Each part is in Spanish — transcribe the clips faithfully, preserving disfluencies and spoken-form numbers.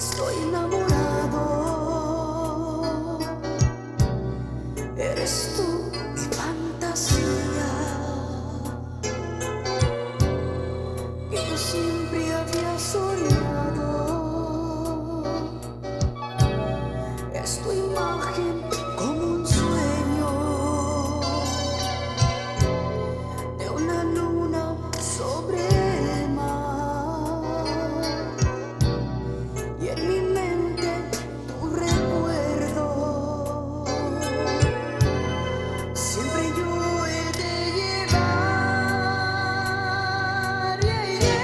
Estoy enamorado, eres tú mi fantasía, que yo siempre había soñado. Es tu imagen como un sueño de una luna sobre el mar, y en mi mente tu recuerdo siempre yo he de llevar. Yeah, yeah.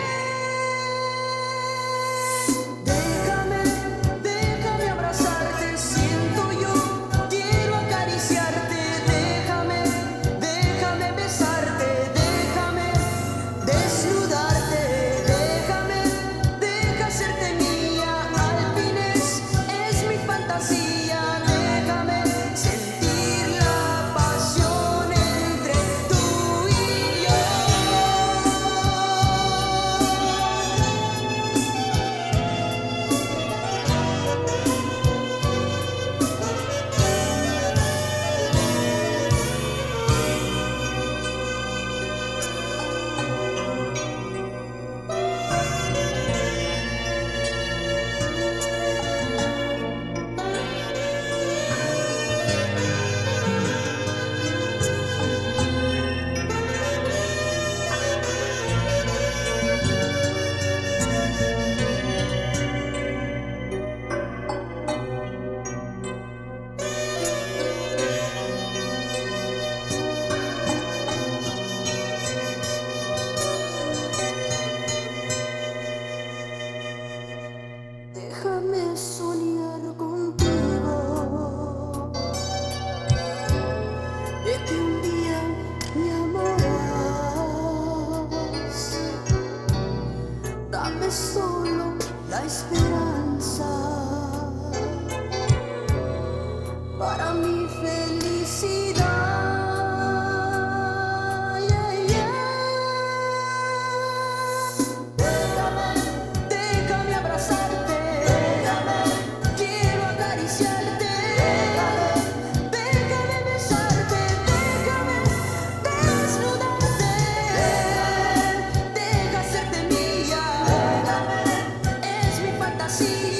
Déjame, déjame abrazarte, siento yo, quiero acariciarte. Déjame, déjame besarte, déjame desnudarte. Déjame, deja serte mía, al fin es, es mi fantasía. Déjame sentir la pasión entre tú y yo. Déjame soñar contigo, de que un día me amarás. Dame solo la esperanza para mi felicidad. Yeah, yeah. Déjame, déjame abrazarte, déjame, quiero acariciarte. Déjame, déjame besarte, déjame desnudarte. Déjame, deja serte mía, déjame, es mi fantasía.